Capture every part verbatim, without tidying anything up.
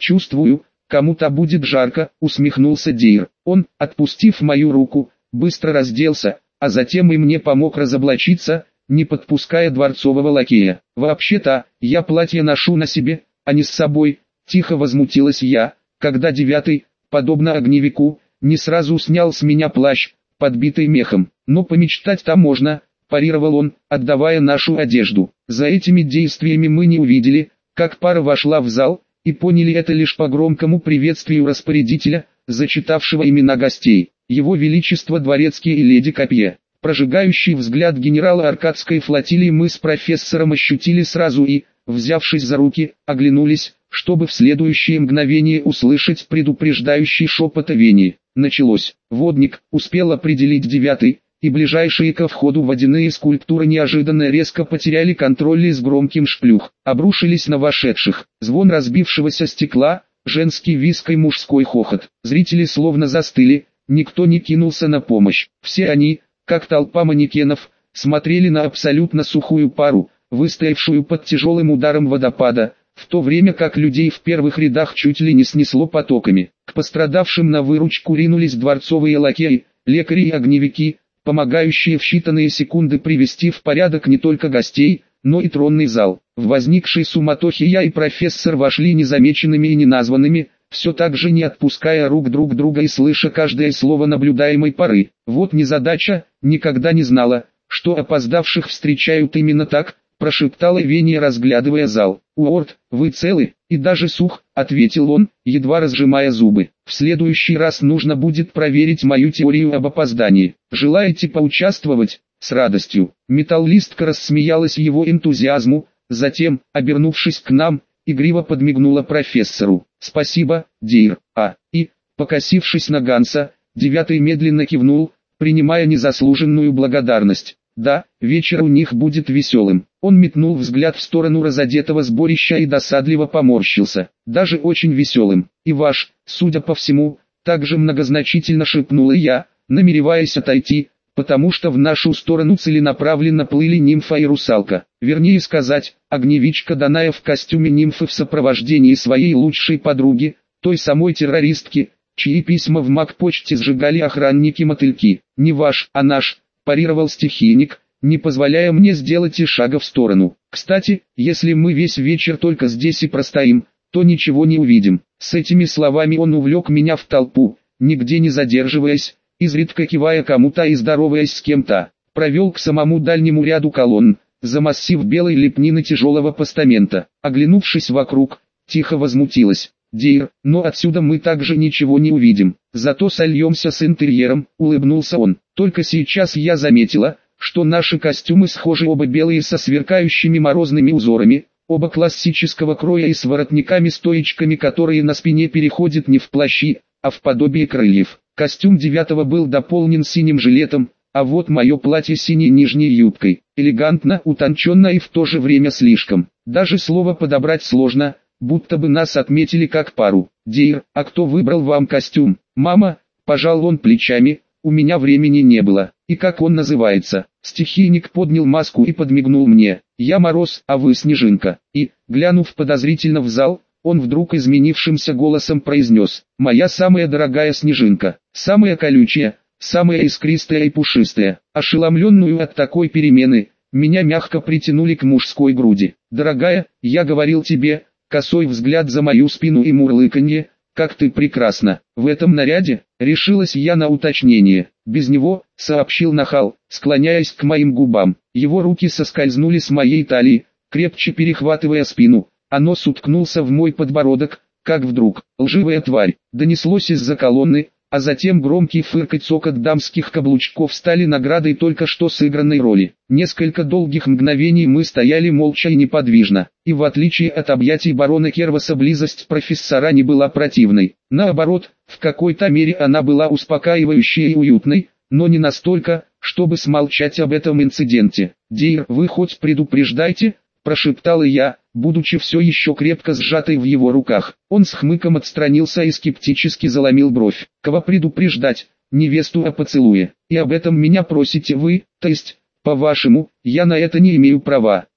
Чувствую, кому-то будет жарко, усмехнулся Дейр. Он, отпустив мою руку, быстро разделся, а затем и мне помог разоблачиться, не подпуская дворцового лакея. «Вообще-то, я платье ношу на себе, а не с собой», — тихо возмутилась я, когда девятый, подобно огневику, не сразу снял с меня плащ, подбитый мехом. «Но помечтать-то можно», — парировал он, отдавая нашу одежду. За этими действиями мы не увидели, как пара вошла в зал, и поняли это лишь по громкому приветствию распорядителя, зачитавшего имена гостей. Его Величество Дворецкий и леди Копье. Прожигающий взгляд генерала Аркадской флотилии мы с профессором ощутили сразу и, взявшись за руки, оглянулись, чтобы в следующее мгновение услышать предупреждающий шепот Вени. Началось. Водник успел определить девятый, и ближайшие ко входу водяные скульптуры неожиданно резко потеряли контроль и с громким шплюх обрушились на вошедших. Звон разбившегося стекла, женский визг и мужской хохот. Зрители словно застыли, никто не кинулся на помощь. Все они, как толпа манекенов, смотрели на абсолютно сухую пару, выстоявшую под тяжелым ударом водопада, в то время как людей в первых рядах чуть ли не снесло потоками. К пострадавшим на выручку ринулись дворцовые лакеи, лекари и огневики, помогающие в считанные секунды привести в порядок не только гостей, но и тронный зал. В возникшей суматохе я и профессор вошли незамеченными и неназванными, все так же не отпуская рук друг друга и слыша каждое слово наблюдаемой поры. Вот незадача, никогда не знала, что опоздавших встречают именно так, прошептала Вения, разглядывая зал. «Уорд, вы целы?» «И даже сух», — ответил он, едва разжимая зубы. «В следующий раз нужно будет проверить мою теорию об опоздании. Желаете поучаствовать?» «С радостью». Металлистка рассмеялась его энтузиазму, затем, обернувшись к нам, игриво подмигнула профессору. «Спасибо, Дейр». А, и, покосившись на Ганса, девятый медленно кивнул, принимая незаслуженную благодарность. «Да, вечер у них будет веселым». Он метнул взгляд в сторону разодетого сборища и досадливо поморщился. «Даже очень веселым. И ваш, судя по всему», также многозначительно шепнула я, намереваясь отойти, потому что в нашу сторону целенаправленно плыли нимфа и русалка. Вернее сказать, огневичка Даная в костюме нимфы в сопровождении своей лучшей подруги, той самой террористки, чьи письма в маг-почте сжигали охранники-мотыльки. «Не ваш, а наш», парировал стихийник, не позволяя мне сделать и шага в сторону. «Кстати, если мы весь вечер только здесь и простоим, то ничего не увидим». С этими словами он увлек меня в толпу, нигде не задерживаясь, изредка кивая кому-то и здороваясь с кем-то. Провел к самому дальнему ряду колонн, за массив белой лепнины тяжелого постамента. Оглянувшись вокруг, тихо возмутилась. «Дейр, но отсюда мы также ничего не увидим. Зато сольемся с интерьером», — улыбнулся он. Только сейчас я заметила, что наши костюмы схожи, оба белые со сверкающими морозными узорами, оба классического кроя и с воротниками-стоечками, которые на спине переходят не в плащи, а в подобие крыльев. Костюм девятого был дополнен синим жилетом, а вот мое платье синей нижней юбкой. Элегантно, утонченно и в то же время слишком. Даже слово подобрать сложно, будто бы нас отметили как пару. «Дейр, а кто выбрал вам костюм?» «Мама», — пожал он плечами, — «у меня времени не было». «И как он называется?» Стихийник поднял маску и подмигнул мне. «Я Мороз, а вы Снежинка». И, глянув подозрительно в зал, он вдруг изменившимся голосом произнес: «Моя самая дорогая Снежинка, самая колючая, самая искристая и пушистая». Ошеломленную от такой перемены, меня мягко притянули к мужской груди. «Дорогая, я говорил тебе», косой взгляд за мою спину и мурлыканье, «как ты прекрасна». В этом наряде, решилась я на уточнение. «Без него», сообщил нахал, склоняясь к моим губам. Его руки соскользнули с моей талии, крепче перехватывая спину, а нос уткнулся в мой подбородок, как вдруг, лживая тварь, донеслось из-за колонны, а затем громкий фыркать цокот дамских каблучков стали наградой только что сыгранной роли. Несколько долгих мгновений мы стояли молча и неподвижно, и в отличие от объятий барона Керваса близость профессора не была противной. Наоборот, в какой-то мере она была успокаивающей и уютной, но не настолько, чтобы смолчать об этом инциденте. «Дейр, вы хоть предупреждайте?» – прошептала я, будучи все еще крепко сжатой в его руках. Он с хмыком отстранился и скептически заломил бровь. «Кого предупреждать? Невесту о поцелуе. И об этом меня просите вы, то есть, по-вашему, я на это не имею права».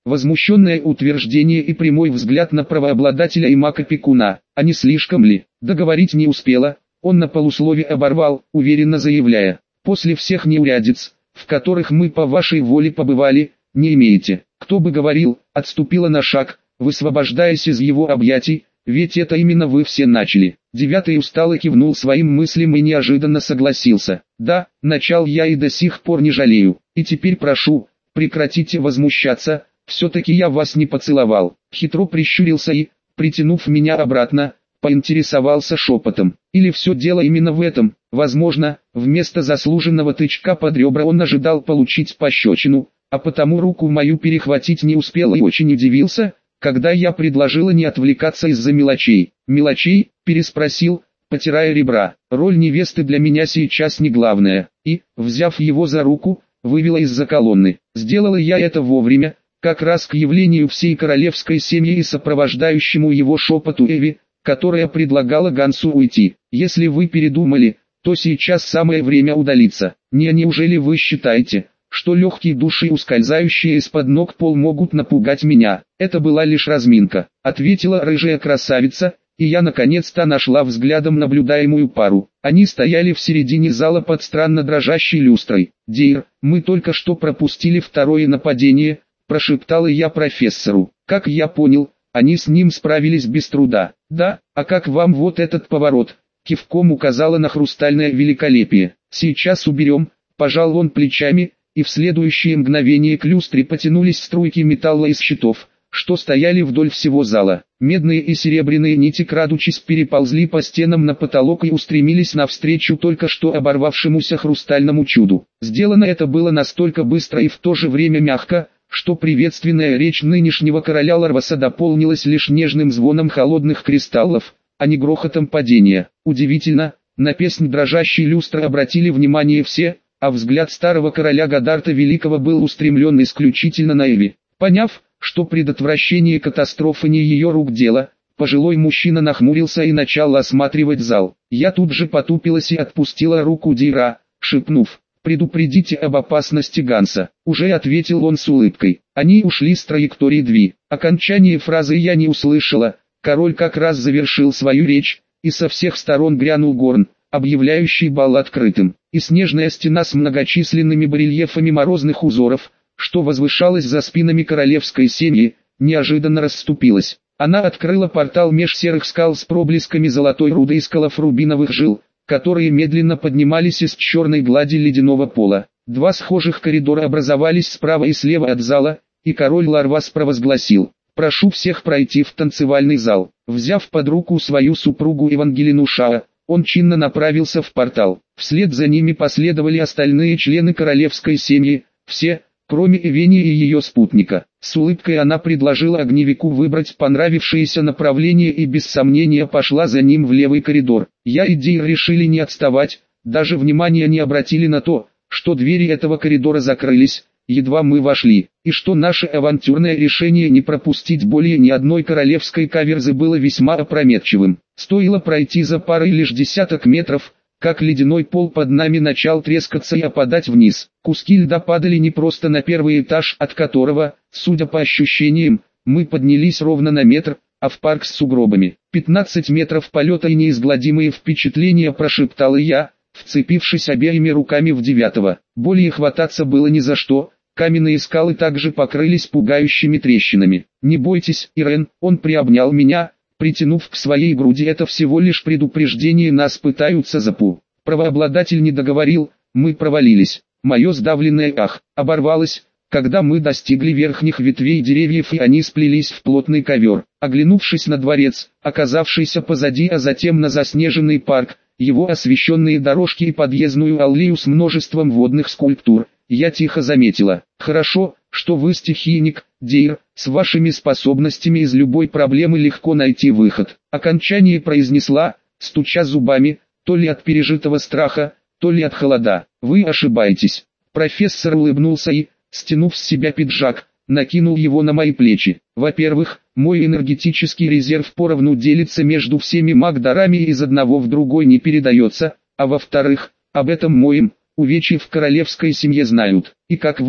Возмущенное утверждение и прямой взгляд на правообладателя и маг-опекуна. А не слишком ли? Договорить не успела, он на полуслове оборвал, уверенно заявляя: «После всех неурядиц, в которых мы по вашей воле побывали, не имеете». Кто бы говорил, отступила на шаг, высвобождаясь из его объятий, ведь это именно вы все начали. Девятый устало кивнул своим мыслям и неожиданно согласился. Да, начал я и до сих пор не жалею. И теперь прошу, прекратите возмущаться, все-таки я вас не поцеловал. Хитро прищурился и, притянув меня обратно, поинтересовался шепотом. Или все дело именно в этом? Возможно, вместо заслуженного тычка под ребра он ожидал получить пощечину, а потому руку мою перехватить не успел и очень удивился, когда я предложила не отвлекаться из-за мелочей. «Мелочей?» – переспросил, потирая ребра. «Роль невесты для меня сейчас не главная». И, взяв его за руку, вывела из-за колонны. Сделала я это вовремя, как раз к явлению всей королевской семьи и сопровождающему его шепоту Эви, которая предлагала Гансу уйти. «Если вы передумали, то сейчас самое время удалиться. Не, неужели вы считаете, что легкие души, ускользающие из-под ног пол, могут напугать меня?» «Это была лишь разминка», — ответила рыжая красавица, и я наконец-то нашла взглядом наблюдаемую пару. Они стояли в середине зала под странно дрожащей люстрой. «Дейр, мы только что пропустили второе нападение», — прошептала я профессору. «Как я понял, они с ним справились без труда». «Да, а как вам вот этот поворот?» Кивком указала на хрустальное великолепие. «Сейчас уберем», — пожал он плечами, и в следующее мгновение к люстре потянулись струйки металла из щитов, что стояли вдоль всего зала. Медные и серебряные нити, крадучись, переползли по стенам на потолок и устремились навстречу только что оборвавшемуся хрустальному чуду. Сделано это было настолько быстро и в то же время мягко, что приветственная речь нынешнего короля Ларваса дополнилась лишь нежным звоном холодных кристаллов, а не грохотом падения. Удивительно, на песнь дрожащей люстры обратили внимание все, а взгляд старого короля Гадарта Великого был устремлен исключительно на Эви. Поняв, что предотвращение катастрофы не ее рук дело, пожилой мужчина нахмурился и начал осматривать зал. Я тут же потупилась и отпустила руку Дейра, шепнув: «Предупредите об опасности Ганса». Уже ответил он с улыбкой. Они ушли с траектории Дви. Окончание фразы я не услышала. Король как раз завершил свою речь, и со всех сторон грянул горн, объявляющий бал открытым. И снежная стена с многочисленными барельефами морозных узоров, что возвышалась за спинами королевской семьи, неожиданно расступилась. Она открыла портал меж серых скал с проблесками золотой руды и скалов рубиновых жил, которые медленно поднимались из черной глади ледяного пола. Два схожих коридора образовались справа и слева от зала, и король Ларвас провозгласил: «Прошу всех пройти в танцевальный зал». Взяв под руку свою супругу Евангелину Шаа, он чинно направился в портал. Вслед за ними последовали остальные члены королевской семьи, все, кроме Эвени и ее спутника. С улыбкой она предложила огневику выбрать понравившееся направление и без сомнения пошла за ним в левый коридор. Я и Дейр решили не отставать, даже внимания не обратили на то, что двери этого коридора закрылись, едва мы вошли, и что наше авантюрное решение не пропустить более ни одной королевской каверзы было весьма опрометчивым. Стоило пройти за парой лишь десяток метров, как ледяной пол под нами начал трескаться и опадать вниз. Куски льда падали не просто на первый этаж, от которого, судя по ощущениям, мы поднялись ровно на метр, а в парк с сугробами. пятнадцать метров полета и неизгладимые впечатления, прошептал я, вцепившись обеими руками в девятого. Более хвататься было ни за что, каменные скалы также покрылись пугающими трещинами. «Не бойтесь, Ирен», он приобнял меня, притянув к своей груди. «Это всего лишь предупреждение, нас пытаются запу». Правообладатель не договорил, мы провалились. Мое сдавленное «ах» оборвалось, когда мы достигли верхних ветвей деревьев и они сплелись в плотный ковер. Оглянувшись на дворец, оказавшийся позади, а затем на заснеженный парк, его освещенные дорожки и подъездную аллею с множеством водных скульптур, я тихо заметила: «Хорошо, что вы стихийник, Дейр, с вашими способностями из любой проблемы легко найти выход». Окончание произнесла, стуча зубами, то ли от пережитого страха, то ли от холода. «Вы ошибаетесь». Профессор улыбнулся и, стянув с себя пиджак, накинул его на мои плечи. «Во-первых, мой энергетический резерв поровну делится между всеми магдарами и из одного в другой не передается, а во-вторых, об этом моем увечье в королевской семье знают. И как вы,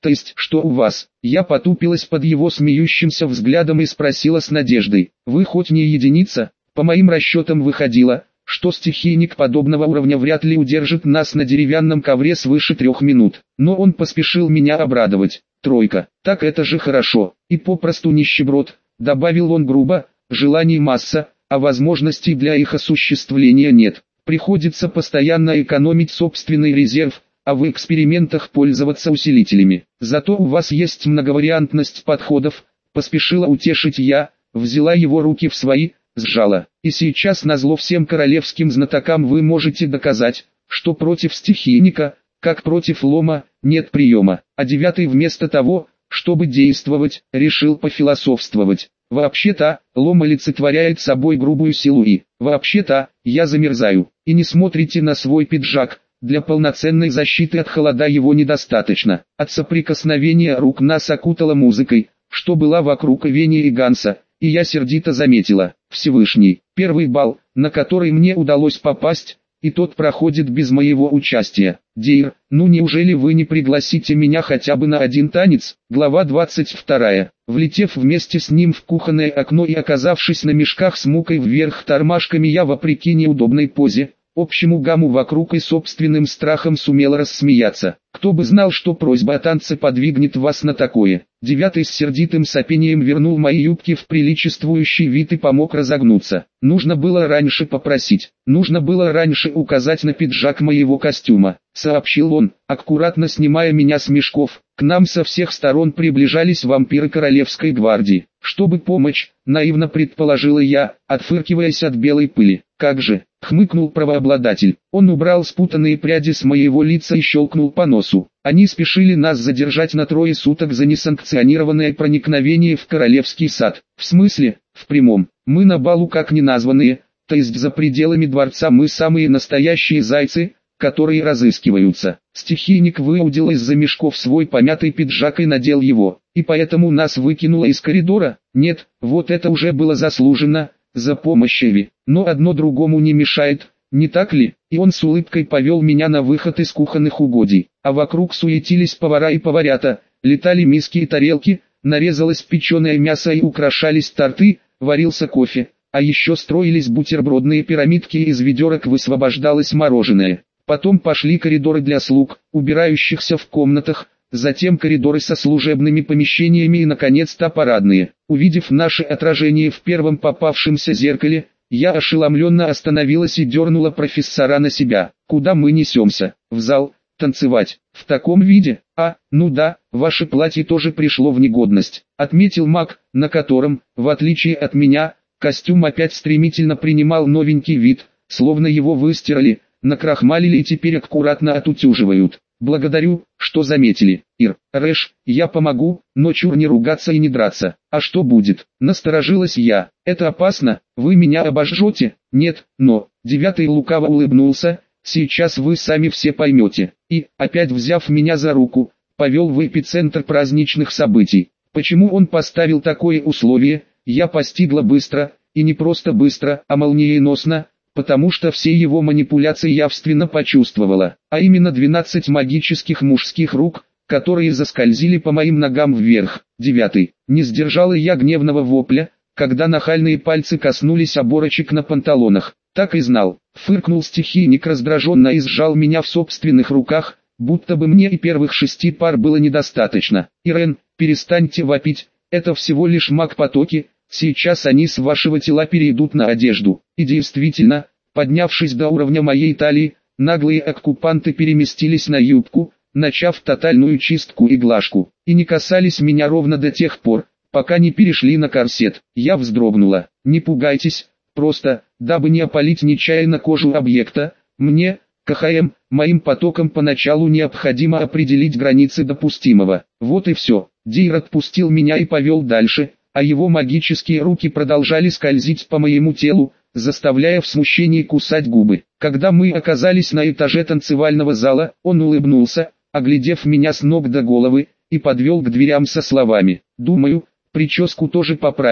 То есть, что у вас? Я потупилась под его смеющимся взглядом и спросила с надеждой. Вы хоть не единица? По моим расчетам выходило, что стихийник подобного уровня вряд ли удержит нас на деревянном ковре свыше трех минут. Но он поспешил меня обрадовать. Тройка. Так это же хорошо. И попросту нищеброд, добавил он грубо, желаний масса, а возможностей для их осуществления нет. Приходится постоянно экономить собственный резерв, а в экспериментах пользоваться усилителями. Зато у вас есть многовариантность подходов, поспешила утешить я, взяла его руки в свои, сжала. И сейчас назло всем королевским знатокам вы можете доказать, что против стихийника, как против лома, нет приема. А девятый вместо того, чтобы действовать, решил пофилософствовать. Вообще-то, лом олицетворяет собой грубую силу и, вообще-то, я замерзаю. И не смотрите на свой пиджак. Для полноценной защиты от холода его недостаточно. От соприкосновения рук нас окутала музыкой, что была вокруг Вени и Ганса, и я сердито заметила: Всевышний, первый бал, на который мне удалось попасть, и тот проходит без моего участия. Дейр, ну неужели вы не пригласите меня хотя бы на один танец? Глава двадцать вторая. Влетев вместе с ним в кухонное окно и оказавшись на мешках с мукой вверх тормашками, я вопреки неудобной позе, общему гамму вокруг и собственным страхом сумел рассмеяться. Кто бы знал, что просьба о танце подвигнет вас на такое. Девятый с сердитым сопением вернул мои юбки в приличествующий вид и помог разогнуться. Нужно было раньше попросить, нужно было раньше указать на пиджак моего костюма, сообщил он, аккуратно снимая меня с мешков. К нам со всех сторон приближались вампиры королевской гвардии. Чтобы помочь, наивно предположила я, отфыркиваясь от белой пыли. Как же, хмыкнул правообладатель. Он убрал спутанные пряди с моего лица и щелкнул по носу. Они спешили нас задержать на трое суток за несанкционированное проникновение в королевский сад. В смысле, в прямом. Мы на балу как неназванные, то есть за пределами дворца мы самые настоящие зайцы, которые разыскиваются. Стихийник выудил из-за мешков свой помятый пиджак и надел его, и поэтому нас выкинуло из коридора. Нет, вот это уже было заслуженно, за помощь Эви. Но одно другому не мешает, не так ли? И он с улыбкой повел меня на выход из кухонных угодий. А вокруг суетились повара и поварята, летали миски и тарелки, нарезалось печеное мясо и украшались торты, варился кофе. А еще строились бутербродные пирамидки и из ведерок высвобождалось мороженое. Потом пошли коридоры для слуг, убирающихся в комнатах, затем коридоры со служебными помещениями и наконец-то парадные. Увидев наше отражение в первом попавшемся зеркале, я ошеломленно остановилась и дернула профессора на себя. Куда мы несемся? В зал, танцевать. В таком виде? А, ну да, ваше платье тоже пришло в негодность, отметил маг, на котором, в отличие от меня, костюм опять стремительно принимал новенький вид, словно его выстирали, накрахмалили и теперь аккуратно отутюживают. Благодарю, что заметили. Ир, Рэш, я помогу, но чур не ругаться и не драться. А что будет? Насторожилась я. Это опасно, вы меня обожжете? Нет, но... Девятый лукаво улыбнулся. Сейчас вы сами все поймете. И, опять взяв меня за руку, повел в эпицентр праздничных событий. Почему он поставил такое условие, я постигла быстро, и не просто быстро, а молниеносно, потому что все его манипуляции явственно почувствовала, а именно двенадцать магических мужских рук, которые заскользили по моим ногам вверх. Девятый. Не сдержала я гневного вопля, когда нахальные пальцы коснулись оборочек на панталонах. Так и знал. Фыркнул стихийник раздраженно и сжал меня в собственных руках, будто бы мне и первых шести пар было недостаточно. Ирен, перестаньте вопить, это всего лишь маг потоки. Сейчас они с вашего тела перейдут на одежду. И действительно, поднявшись до уровня моей талии, наглые оккупанты переместились на юбку, начав тотальную чистку и глажку. И не касались меня ровно до тех пор, пока не перешли на корсет. Я вздрогнула. Не пугайтесь, просто, дабы не опалить нечаянно кожу объекта, мне, КХМ, моим потоком поначалу необходимо определить границы допустимого. Вот и все. Дейр отпустил меня и повел дальше, а его магические руки продолжали скользить по моему телу, заставляя в смущении кусать губы. Когда мы оказались на этаже танцевального зала, он улыбнулся, оглядев меня с ног до головы, и подвел к дверям со словами: «Думаю, прическу тоже поправим,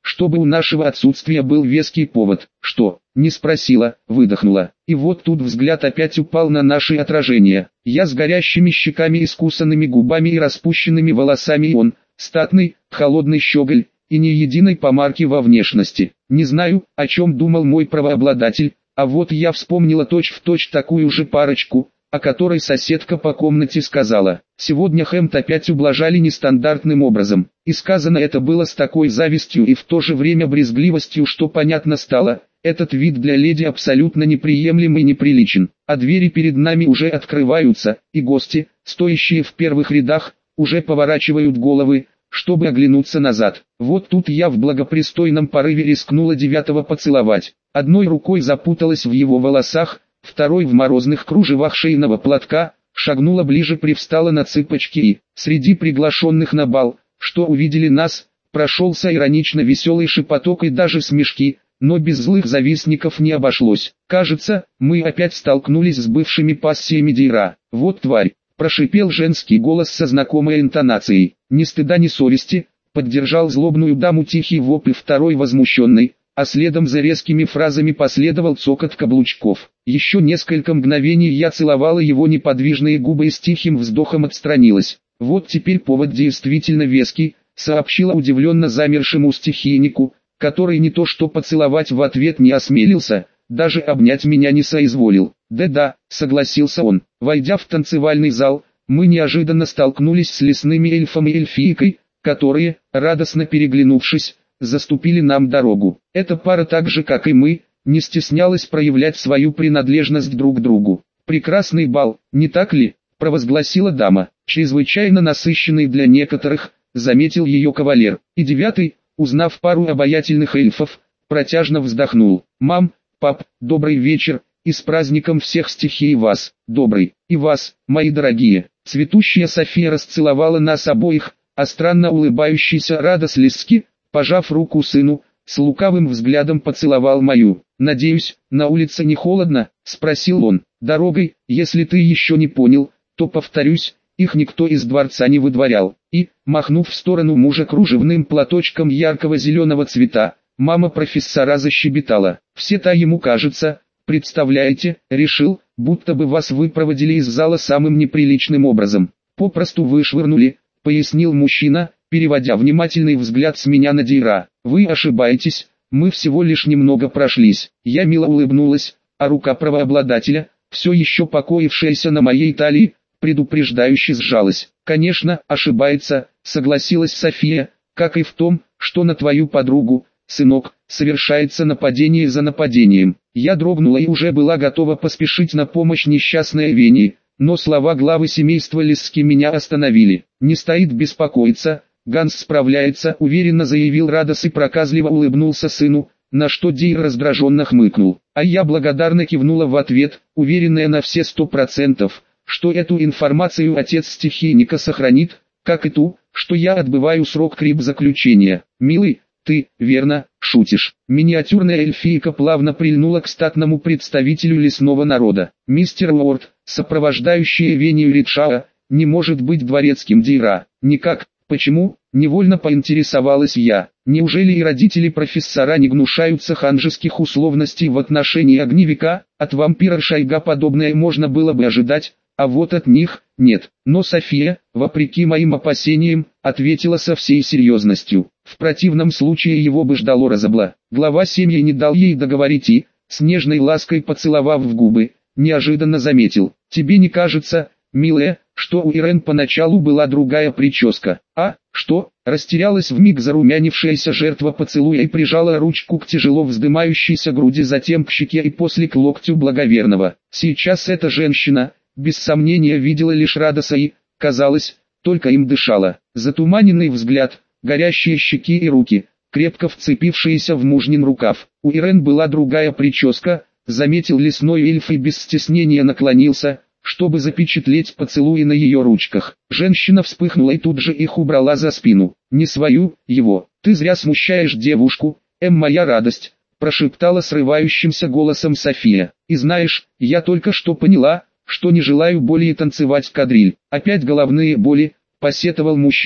чтобы у нашего отсутствия был веский повод. Что? Не спросила, выдохнула. И вот тут взгляд опять упал на наши отражения. Я с горящими щеками и скусанными губами и распущенными волосами, и он, статный, холодный щеголь, и ни единой помарки во внешности. Не знаю, о чем думал мой правообладатель, а вот я вспомнила точь-в-точь такую же парочку, о которой соседка по комнате сказала. Сегодня Хэмт опять ублажали нестандартным образом, и сказано это было с такой завистью и в то же время брезгливостью, что понятно стало, этот вид для леди абсолютно неприемлем и неприличен, а двери перед нами уже открываются, и гости, стоящие в первых рядах, уже поворачивают головы, чтобы оглянуться назад. Вот тут я в благопристойном порыве рискнула девятого поцеловать. Одной рукой запуталась в его волосах, второй в морозных кружевах шейного платка, шагнула ближе, привстала на цыпочки и, среди приглашенных на бал, что увидели нас, прошелся иронично веселый шепоток и даже смешки, но без злых завистников не обошлось. Кажется, мы опять столкнулись с бывшими пассиями Дейра. Вот тварь, прошипел женский голос со знакомой интонацией. Ни стыда ни совести, поддержал злобную даму тихий вопль второй возмущенный, а следом за резкими фразами последовал цокот каблучков. Еще несколько мгновений я целовала его неподвижные губы и с тихим вздохом отстранилась. Вот теперь повод действительно веский, сообщила удивленно замершему стихийнику, который не то что поцеловать в ответ не осмелился, даже обнять меня не соизволил. «Да-да», согласился он. Войдя в танцевальный зал, мы неожиданно столкнулись с лесными эльфом и эльфийкой, которые, радостно переглянувшись, заступили нам дорогу. Эта пара так же как и мы, не стеснялась проявлять свою принадлежность друг к другу. «Прекрасный бал, не так ли?» – провозгласила дама. «Чрезвычайно насыщенный для некоторых», – заметил ее кавалер. И девятый, узнав пару обаятельных эльфов, протяжно вздохнул. «Мам, пап, добрый вечер, и с праздником всех стихий вас, добрый, и вас, мои дорогие». Цветущая София расцеловала нас обоих, а странно улыбающийся Радос Лиски, пожав руку сыну, с лукавым взглядом поцеловал мою. «Надеюсь, на улице не холодно?» – спросил он. «Дорогой, если ты еще не понял, то повторюсь, их никто из дворца не выдворял». И, махнув в сторону мужа кружевным платочком яркого зеленого цвета, мама профессора защебетала. «Все-то ему кажется, представляете, решил, будто бы вас выпроводили из зала самым неприличным образом. Попросту вышвырнули», – пояснил мужчина, переводя внимательный взгляд с меня на Дейра. «Вы ошибаетесь, мы всего лишь немного прошлись». Я мило улыбнулась, а рука правообладателя, все еще покоившаяся на моей талии, предупреждающе сжалась. «Конечно, ошибается», — согласилась София, «как и в том, что на твою подругу, сынок, совершается нападение за нападением». Я дрогнула и уже была готова поспешить на помощь несчастной Вене, но слова главы семейства Лиски меня остановили. «Не стоит беспокоиться, Ганс справляется», — уверенно заявил Радос и проказливо улыбнулся сыну, на что Дейр раздраженно хмыкнул. А я благодарно кивнула в ответ, уверенная на все сто процентов, что эту информацию отец стихийника сохранит, как и ту, что я отбываю срок крипт-заключения. «Милый, ты, верно, шутишь». Миниатюрная эльфийка плавно прильнула к статному представителю лесного народа. «Мистер Лорд, сопровождающий Вению Ридшаа, не может быть дворецким Дейра». «Никак. Почему?» – невольно поинтересовалась я. «Неужели и родители профессора не гнушаются ханжеских условностей в отношении огневика? От вампира Шайга подобное можно было бы ожидать, а вот от них – нет». Но София, вопреки моим опасениям, ответила со всей серьезностью. В противном случае его бы ждало разобла. Глава семьи не дал ей договорить и, с нежной лаской поцеловав в губы, неожиданно заметил. «Тебе не кажется, милая, что у Ирен поначалу была другая прическа?» «А, что?» – растерялась вмиг зарумянившаяся жертва поцелуя и прижала ручку к тяжело вздымающейся груди, затем к щеке и после к локтю благоверного. Сейчас эта женщина, без сомнения, видела лишь Радоса и, казалось, только им дышала. Затуманенный взгляд, горящие щеки и руки, крепко вцепившиеся в мужнин рукав. У Ирен была другая прическа, заметил лесной эльф и без стеснения наклонился, чтобы запечатлеть поцелуи на ее ручках. Женщина вспыхнула и тут же их убрала за спину. «Не свою, его. Ты зря смущаешь девушку, эм моя радость», прошептала срывающимся голосом София. «И знаешь, я только что поняла, что не желаю более танцевать кадриль». «Опять головные боли», посетовал мужчина,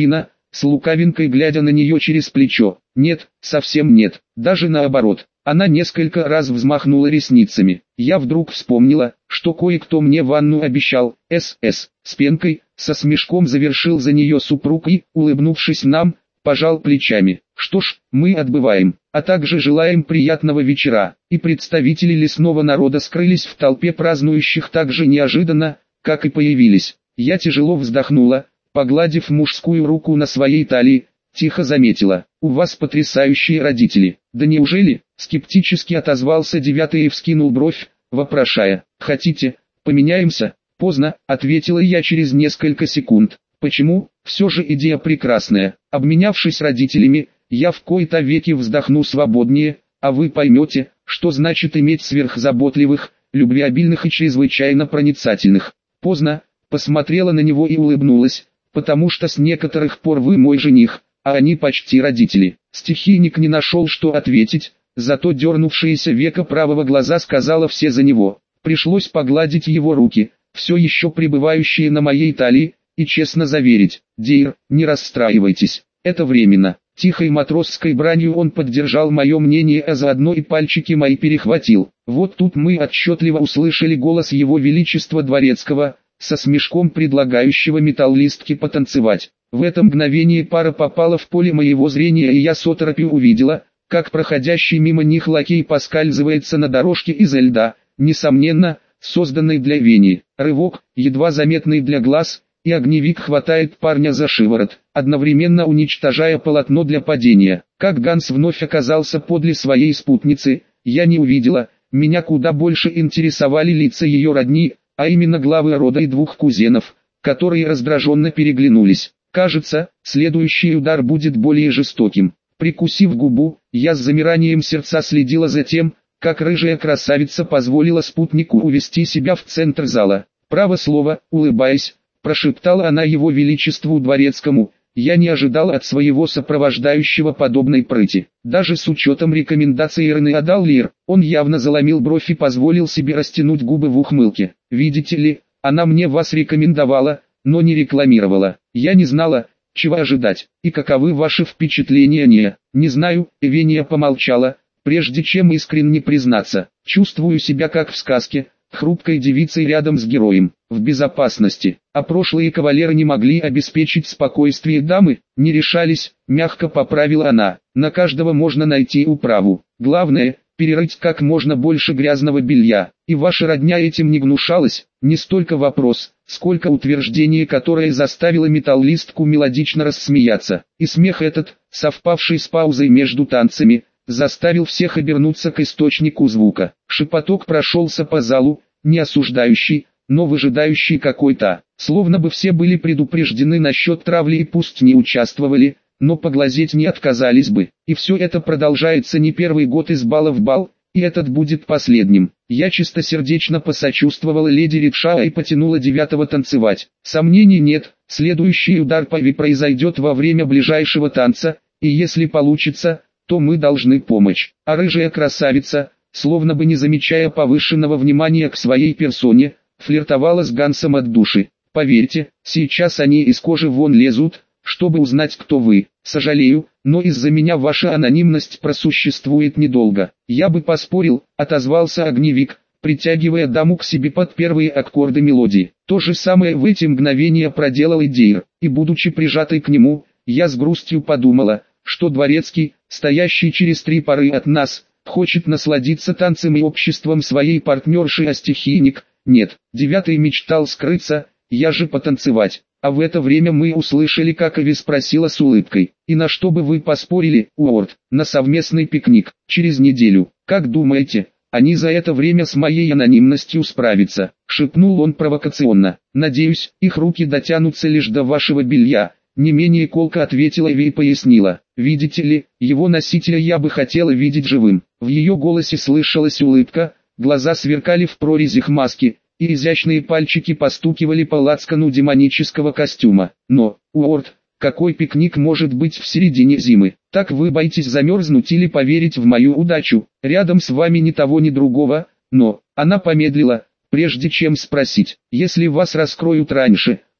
с лукавинкой глядя на нее через плечо. Нет, совсем нет, даже наоборот. Она несколько раз взмахнула ресницами. Я вдруг вспомнила, что кое-кто мне ванну обещал. СС. С пенкой, со смешком завершил за нее супруг и, улыбнувшись нам, пожал плечами. Что ж, мы отбываем, а также желаем приятного вечера. И представители лесного народа скрылись в толпе празднующих так же неожиданно, как и появились. Я тяжело вздохнула, погладив мужскую руку на своей талии, тихо заметила: «У вас потрясающие родители». «Да неужели?» — скептически отозвался девятый и вскинул бровь, вопрошая: «Хотите, поменяемся?» «Поздно», — ответила я через несколько секунд. «Почему? Все же идея прекрасная. Обменявшись родителями, я в кои-то веки вздохну свободнее, а вы поймете, что значит иметь сверхзаботливых, любвеобильных и чрезвычайно проницательных». «Поздно», — посмотрела на него и улыбнулась, «потому что с некоторых пор вы мой жених, а они почти родители». Стихийник не нашел, что ответить, зато дернувшееся веко правого глаза сказала все за него. Пришлось погладить его руки, все еще пребывающие на моей талии, и честно заверить: «Дейр, не расстраивайтесь, это временно». Тихой матросской бранью он поддержал мое мнение, а заодно и пальчики мои перехватил. Вот тут мы отчетливо услышали голос его величества дворецкого, со смешком предлагающего металлистке потанцевать. В это мгновение пара попала в поле моего зрения, и я с оторопью увидела, как проходящий мимо них лакей поскальзывается на дорожке из льда, несомненно, созданной для Вени. Рывок, едва заметный для глаз, и огневик хватает парня за шиворот, одновременно уничтожая полотно для падения. Как Ганс вновь оказался подле своей спутницы, я не увидела, меня куда больше интересовали лица ее родни, а именно главы рода и двух кузенов, которые раздраженно переглянулись. Кажется, следующий удар будет более жестоким. Прикусив губу, я с замиранием сердца следила за тем, как рыжая красавица позволила спутнику увести себя в центр зала. «Право слово», улыбаясь, прошептала она его величеству дворецкому: «Я не ожидал от своего сопровождающего подобной прыти». Даже с учетом рекомендаций Рене Адаллир, он явно заломил бровь и позволил себе растянуть губы в ухмылке. «Видите ли, она мне вас рекомендовала, но не рекламировала. Я не знала, чего ожидать. И каковы ваши впечатления?» «Не, не знаю», Эвения помолчала, прежде чем искренне признаться: «Чувствую себя как в сказке, хрупкой девицей рядом с героем, в безопасности, а прошлые кавалеры не могли обеспечить спокойствие дамы, не решались», мягко поправила она. «На каждого можно найти управу. Главное, перерыть как можно больше грязного белья, и ваша родня этим не гнушалась». Не столько вопрос, сколько утверждение, которое заставило металлистку мелодично рассмеяться. И смех этот, совпавший с паузой между танцами, заставил всех обернуться к источнику звука. Шепоток прошелся по залу, не осуждающий, но выжидающий какой-то. Словно бы все были предупреждены насчет травли и пусть не участвовали, но поглазеть не отказались бы. И все это продолжается не первый год из бала в бал, и этот будет последним. Я чистосердечно посочувствовала леди Ридшаа и потянула девятого танцевать. Сомнений нет, следующий удар по Ви произойдет во время ближайшего танца, и если получится, то мы должны помочь. А рыжая красавица, словно бы не замечая повышенного внимания к своей персоне, флиртовала с Гансом от души. «Поверьте, сейчас они из кожи вон лезут, чтобы узнать, кто вы. Сожалею, но из-за меня ваша анонимность просуществует недолго». «Я бы поспорил», — отозвался огневик, притягивая даму к себе под первые аккорды мелодии. То же самое в эти мгновения проделал и Дейр, и будучи прижатой к нему, я с грустью подумала, что дворецкий, стоящий через три поры от нас, хочет насладиться танцем и обществом своей партнерши, а стихийник — нет. Девятый мечтал скрыться, я же потанцевать. А в это время мы услышали, как Эви спросила с улыбкой: «И на что бы вы поспорили, Уорд?» «На совместный пикник, через неделю. Как думаете, они за это время с моей анонимностью справятся?» — шепнул он провокационно. «Надеюсь, их руки дотянутся лишь до вашего белья», — не менее колко ответила Эви и пояснила: «Видите ли, его носителя я бы хотела видеть живым». В ее голосе слышалась улыбка, глаза сверкали в прорезях маски, и изящные пальчики постукивали по лацкану демонического костюма. «Но, Уорд, какой пикник может быть в середине зимы? Так вы боитесь замерзнуть или поверить в мою удачу? Рядом с вами ни того ни другого, но...» Она помедлила, прежде чем спросить: «Если вас раскроют раньше,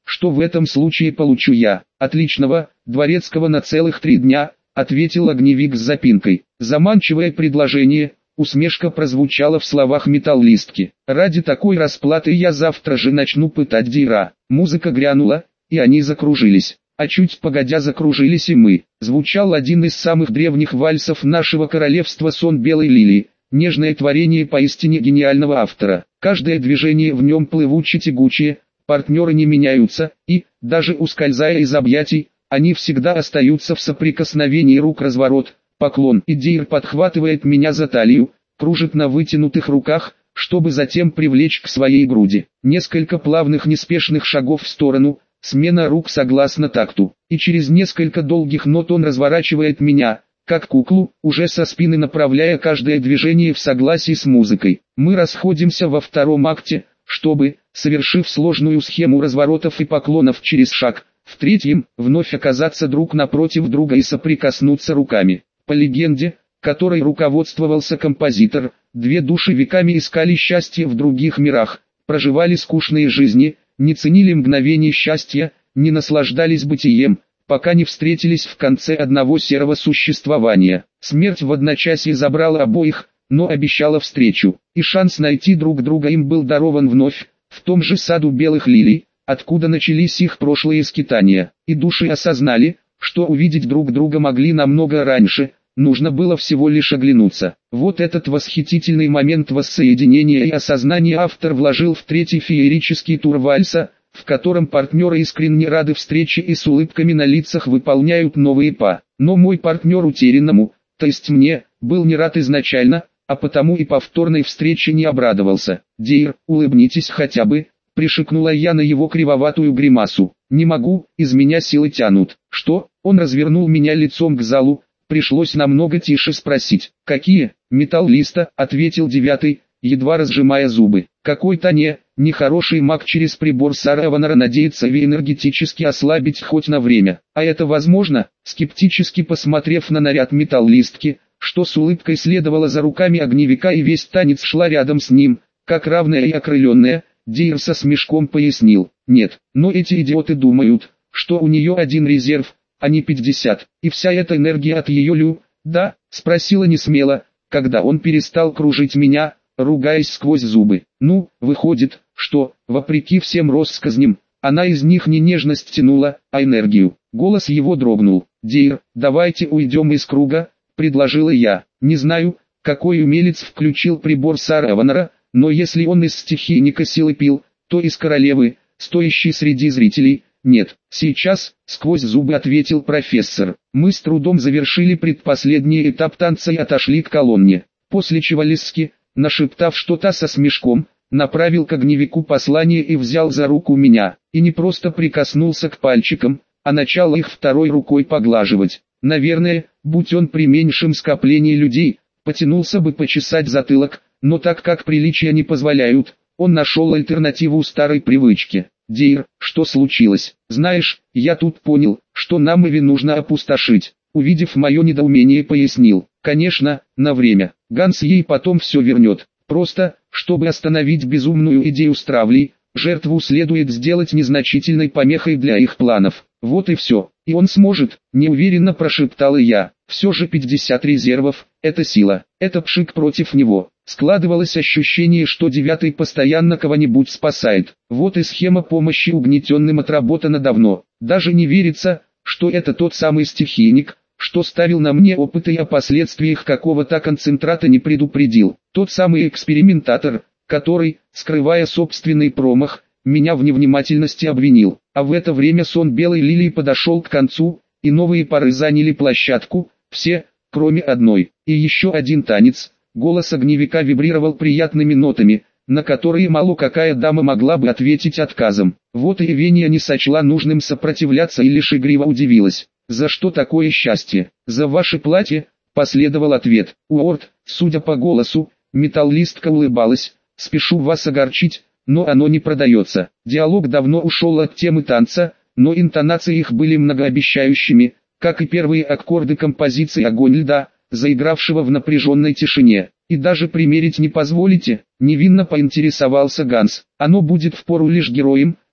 что в этом случае получу я? Отличного, дворецкого на целых три дня, ответил огневик с запинкой. Заманчивое предложение, усмешка прозвучала в словах металлистки. Ради такой расплаты я завтра же начну пытать Дейра. Музыка грянула, и они закружились. А чуть погодя закружились и мы. Звучал один из самых древних вальсов нашего королевства «Сон белой лилии». Нежное творение поистине гениального автора. Каждое движение в нем плывуче-тягучее, партнеры не меняются, и, даже ускользая из объятий, они всегда остаются в соприкосновении рук. Разворот, поклон, и Дейр подхватывает меня за талию, кружит на вытянутых руках, чтобы затем привлечь к своей груди. Несколько плавных неспешных шагов в сторону, смена рук согласно такту, и через несколько долгих нот он разворачивает меня, как куклу, уже со спины направляя каждое движение в согласии с музыкой. Мы расходимся во втором акте, чтобы, совершив сложную схему разворотов и поклонов через шаг, в третьем, вновь оказаться друг напротив друга и соприкоснуться руками. По легенде, которой руководствовался композитор, две души веками искали счастье в других мирах, проживали скучные жизни, не ценили мгновений счастья, не наслаждались бытием, пока не встретились в конце одного серого существования. Смерть в одночасье забрала обоих, но обещала встречу, и шанс найти друг друга им был дарован вновь, в том же саду белых лилий, откуда начались их прошлые скитания. И души осознали, что увидеть друг друга могли намного раньше, нужно было всего лишь оглянуться. Вот этот восхитительный момент воссоединения и осознания автор вложил в третий феерический тур вальса, в котором партнеры искренне рады встрече и с улыбками на лицах выполняют новые па. Но мой партнер утерянному, то есть мне, был не рад изначально, а потому и повторной встрече не обрадовался. «Дейр, улыбнитесь хотя бы», — пришикнула я на его кривоватую гримасу. «Не могу, из меня силы тянут». «Что?» Он развернул меня лицом к залу, пришлось намного тише спросить. «Какие?» «Металлиста», — ответил девятый, едва разжимая зубы. «Какой-то не, нехороший маг через прибор Сара Эванора надеется энергетически ослабить хоть на время. А это возможно?» Скептически посмотрев на наряд металлистки, что с улыбкой следовала за руками огневика и весь танец шла рядом с ним, как равная и окрыленная, Дейр со смешком пояснил. «Нет, но эти идиоты думают, что у нее один резерв, а не пятьдесят, и вся эта энергия от ее лю...» «Да?» — спросила несмело, когда он перестал кружить меня, ругаясь сквозь зубы. «Ну, выходит, что, вопреки всем россказням, она из них не нежность тянула, а энергию». Голос его дрогнул. «Дейр, давайте уйдем из круга», — предложила я. Не знаю, какой умелец включил прибор Сара Эванора, но если он из стихийника силы пил, то из королевы, стоящей среди зрителей, нет. Сейчас, сквозь зубы ответил профессор. Мы с трудом завершили предпоследний этап танца и отошли к колонне. После чего Лиски, нашептав что-то со смешком, направил к огневику послание и взял за руку меня. И не просто прикоснулся к пальчикам, а начал их второй рукой поглаживать. Наверное, будь он при меньшем скоплении людей, потянулся бы почесать затылок, но так как приличия не позволяют, он нашел альтернативу старой привычке. «Дейр, что случилось? Знаешь, я тут понял, что нам Эви нужно опустошить». Увидев мое недоумение, пояснил. «Конечно, на время. Ганс ей потом все вернет. Просто, чтобы остановить безумную идею с травлей, жертву следует сделать незначительной помехой для их планов. Вот и все. И он сможет», — неуверенно прошептала я. «Все же пятьдесят резервов — это сила, это пшик против него». Складывалось ощущение, что девятый постоянно кого-нибудь спасает. Вот и схема помощи угнетенным отработана давно. Даже не верится, что это тот самый стихийник, что ставил на мне опыты и о последствиях какого-то концентрата не предупредил. Тот самый экспериментатор, который, скрывая собственный промах, меня в невнимательности обвинил. А в это время сон белой лилии подошел к концу, и новые пары заняли площадку, все, кроме одной. И еще один танец. Голос огневика вибрировал приятными нотами, на которые мало какая дама могла бы ответить отказом. Вот и Эвения не сочла нужным сопротивляться и лишь игриво удивилась. «За что такое счастье? За ваше платье?» — последовал ответ. «Уорд», судя по голосу, металлистка улыбалась. «Спешу вас огорчить, но оно не продается». Диалог давно ушел от темы танца, но интонации их были многообещающими, как и первые аккорды композиции «Огонь льда», заигравшего в напряженной тишине. «И даже примерить не позволите?» — невинно поинтересовался Ганс. «Оно будет впору лишь героям»,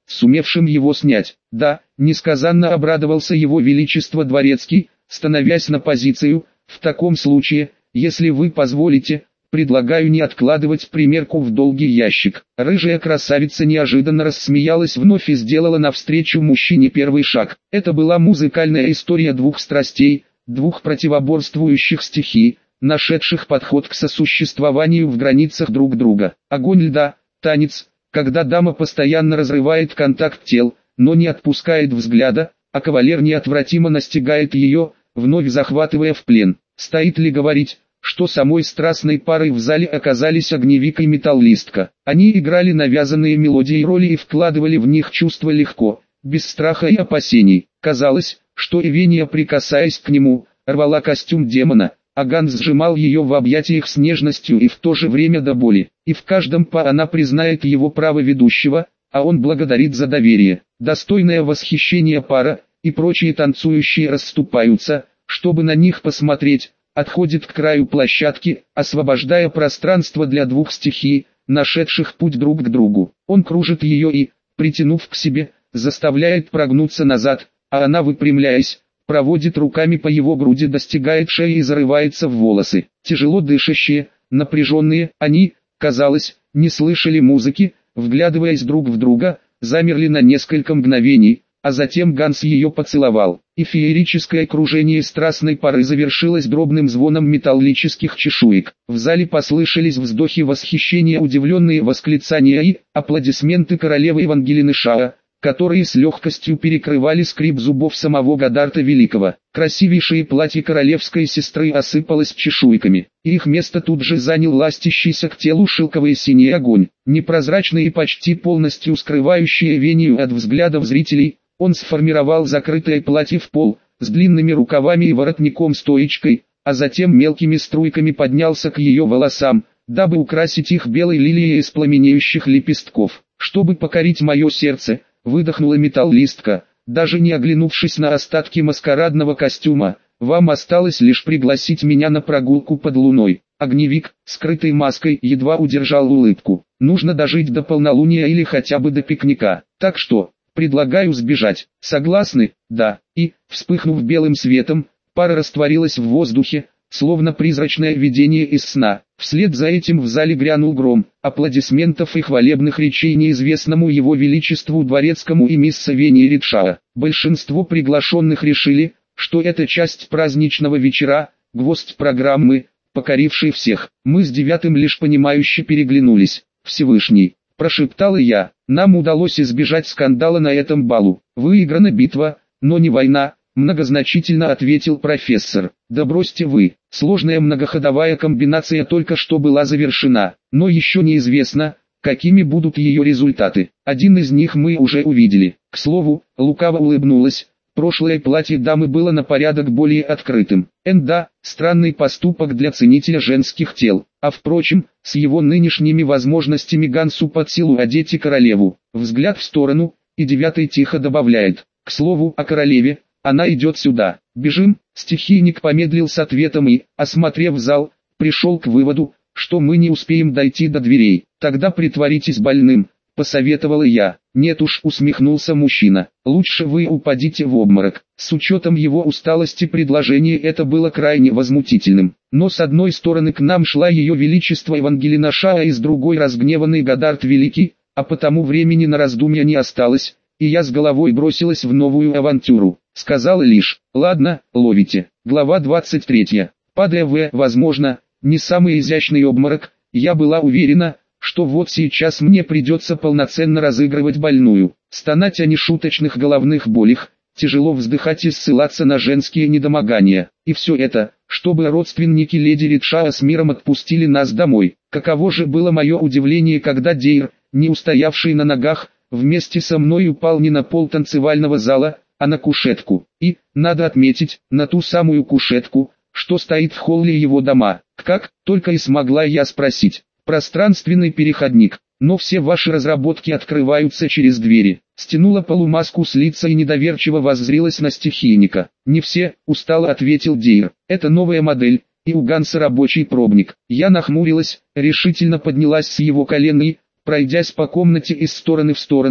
сумевшим его снять. Да, несказанно обрадовался его величество дворецкий, становясь на позицию. В таком случае, если вы позволите, предлагаю не откладывать примерку в долгий ящик. Рыжая красавица неожиданно рассмеялась вновь и сделала навстречу мужчине первый шаг. Это была музыкальная история двух страстей, двух противоборствующих стихий, нашедших подход к сосуществованию в границах друг друга. Огонь льда, танец, когда дама постоянно разрывает контакт тел, но не отпускает взгляда, а кавалер неотвратимо настигает ее, вновь захватывая в плен. Стоит ли говорить, что самой страстной парой в зале оказались огневик и металлистка. Они играли навязанные мелодии и роли и вкладывали в них чувства легко, без страха и опасений. Казалось, что Эвения, прикасаясь к нему, рвала костюм демона, а Ганс сжимал ее в объятиях с нежностью и в то же время до боли. И в каждом па она признает его право ведущего, а он благодарит за доверие. Достойное восхищение пара, и прочие танцующие расступаются, чтобы на них посмотреть, отходит к краю площадки, освобождая пространство для двух стихий, нашедших путь друг к другу. Он кружит ее и, притянув к себе, заставляет прогнуться назад, а она, выпрямляясь, проводит руками по его груди, достигает шеи и зарывается в волосы. Тяжело дышащие, напряженные, они, казалось, не слышали музыки, вглядываясь друг в друга, замерли на несколько мгновений, а затем Ганс ее поцеловал, и феерическое кружение страстной пары завершилось дробным звоном металлических чешуек. В зале послышались вздохи восхищения, удивленные восклицания и аплодисменты королевы Евангелины Шаа, которые с легкостью перекрывали скрип зубов самого Годдарда Великого. Красивейшее платье королевской сестры осыпалось чешуйками, и их место тут же занял ластящийся к телу шелковый синий огонь, непрозрачный и почти полностью скрывающий Эвению от взглядов зрителей. Он сформировал закрытое платье в пол, с длинными рукавами и воротником-стоечкой, а затем мелкими струйками поднялся к ее волосам, дабы украсить их белой лилией из пламенеющих лепестков. «Чтобы покорить мое сердце», — выдохнула металлистка, даже не оглянувшись на остатки маскарадного костюма, «вам осталось лишь пригласить меня на прогулку под луной». Огневик, скрытой маской, едва удержал улыбку. «Нужно дожить до полнолуния или хотя бы до пикника, так что... предлагаю сбежать. Согласны?» «Да». И, вспыхнув белым светом, пара растворилась в воздухе, словно призрачное видение из сна. Вслед за этим в зале грянул гром, аплодисментов и хвалебных речей неизвестному его величеству дворецкому и мисс Эвении Ридшаа. Большинство приглашенных решили, что это часть праздничного вечера, гвоздь программы, покоривший всех. Мы с девятым лишь понимающе переглянулись. «Всевышний», — прошептала я, — «нам удалось избежать скандала на этом балу. Выиграна битва, но не война», — многозначительно ответил профессор. «Да бросьте вы, сложная многоходовая комбинация только что была завершена, но еще неизвестно, какими будут ее результаты. Один из них мы уже увидели». К слову, лукаво улыбнулась, прошлое платье дамы было на порядок более открытым. Энда, странный поступок для ценителя женских тел. А впрочем, с его нынешними возможностями Гансу под силу одеть и королеву. Взгляд в сторону, и девятый тихо добавляет: «К слову о королеве, она идет сюда. Бежим». Стихийник помедлил с ответом и, осмотрев зал, пришел к выводу, что мы не успеем дойти до дверей. «Тогда притворитесь больным», — посоветовала я. «Нет уж», — усмехнулся мужчина, — «лучше вы упадите в обморок». С учетом его усталости предложение это было крайне возмутительным. Но с одной стороны к нам шла ее величество Евангелина Шаа и с другой разгневанный Годдард Великий, а потому времени на раздумья не осталось, и я с головой бросилась в новую авантюру. Сказала лишь: «Ладно, ловите». Глава двадцать третья. Падая в, возможно, не самый изящный обморок, я была уверена, что вот сейчас мне придется полноценно разыгрывать больную, стонать о нешуточных головных болях, тяжело вздыхать и ссылаться на женские недомогания. И все это, чтобы родственники леди Ридшаа с миром отпустили нас домой. Каково же было мое удивление, когда Дейр, не устоявший на ногах, вместе со мной упал не на пол танцевального зала, а на кушетку. И, надо отметить, на ту самую кушетку, что стоит в холле его дома. Как, только и смогла я спросить. Пространственный переходник. Но все ваши разработки открываются через двери. Стянула полумаску с лица и недоверчиво воззрилась на стихийника. «Не все», — устало ответил Дейр. «Это новая модель, и у Ганса рабочий пробник». Я нахмурилась, решительно поднялась с его колен и, пройдясь по комнате из стороны в сторону,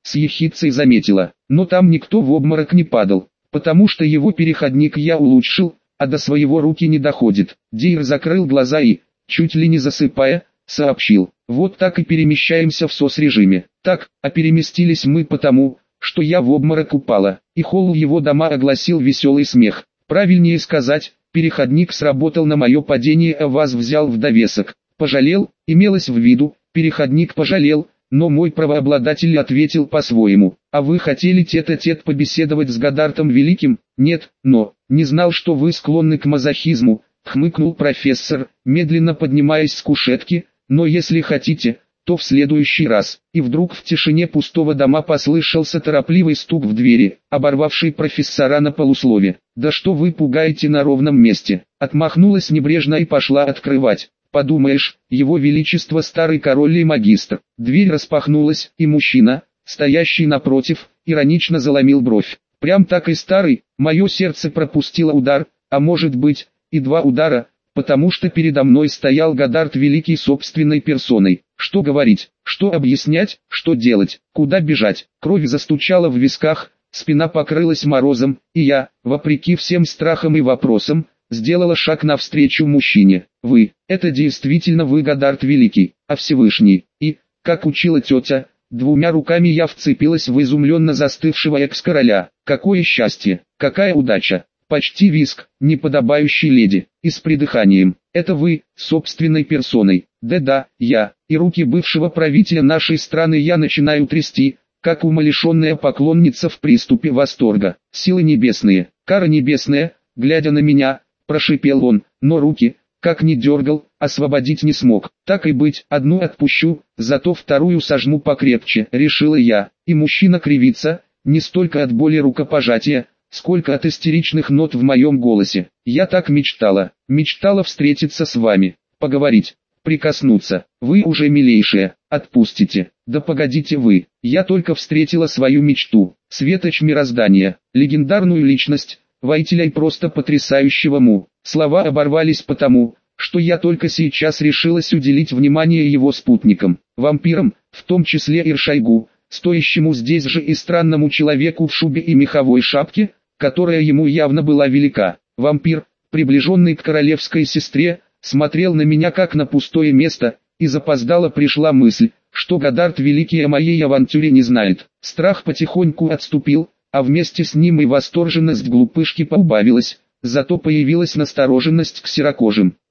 с ехидцей заметила. Но там никто в обморок не падал, потому что его переходник я улучшил, а до своего руки не доходит. Дейр закрыл глаза и, чуть ли не засыпая, сообщил: вот так и перемещаемся в сос-режиме. Так, а переместились мы потому, что я в обморок упала, и холл его дома огласил веселый смех. Правильнее сказать, переходник сработал на мое падение, а вас взял в довесок. Пожалел, имелось в виду, переходник пожалел, но мой правообладатель ответил по-своему. А вы хотели тет-а-тет побеседовать с Годдартом Великим? Нет, но, не знал, что вы склонны к мазохизму, хмыкнул профессор, медленно поднимаясь с кушетки, но если хотите, то в следующий раз. И вдруг в тишине пустого дома послышался торопливый стук в двери, оборвавший профессора на полуслове. «Да что вы пугаете на ровном месте?» Отмахнулась небрежно и пошла открывать. Подумаешь, его величество старый король и магистр. Дверь распахнулась, и мужчина, стоящий напротив, иронично заломил бровь. Прям так и старый, мое сердце пропустило удар, а может быть, и два удара, потому что передо мной стоял Годдарт Великий собственной персоной. Что говорить, что объяснять, что делать, куда бежать. Кровь застучала в висках, спина покрылась морозом, и я, вопреки всем страхам и вопросам, сделала шаг навстречу мужчине. Вы, это действительно вы, Годдарт Великий, а Всевышний. И, как учила тетя, двумя руками я вцепилась в изумленно застывшего экс-короля. Какое счастье, какая удача. Почти виск, неподобающий леди, и с придыханием. Это вы, собственной персоной. Да-да, я, и руки бывшего правителя нашей страны я начинаю трясти, как умалишенная поклонница в приступе восторга. Силы небесные, кара небесная, глядя на меня, прошипел он, но руки, как ни дергал, освободить не смог. Так и быть, одну отпущу, зато вторую сожму покрепче, решила я, и мужчина кривится, не столько от боли рукопожатия, сколько от истеричных нот в моем голосе. Я так мечтала, мечтала встретиться с вами, поговорить, прикоснуться. Вы уже милейшая, отпустите. Да погодите вы, я только встретила свою мечту, светоч мироздания, легендарную личность, воителя и просто потрясающего му. Слова оборвались потому, что я только сейчас решилась уделить внимание его спутникам, вампирам, в том числе Иршайгу, стоящему здесь же и странному человеку в шубе и меховой шапке, которая ему явно была велика. Вампир, приближенный к королевской сестре, смотрел на меня как на пустое место, и запоздало пришла мысль, что Годдарт Великий о моей авантюре не знает. Страх потихоньку отступил, а вместе с ним и восторженность глупышки поубавилась, зато появилась настороженность к серокожим.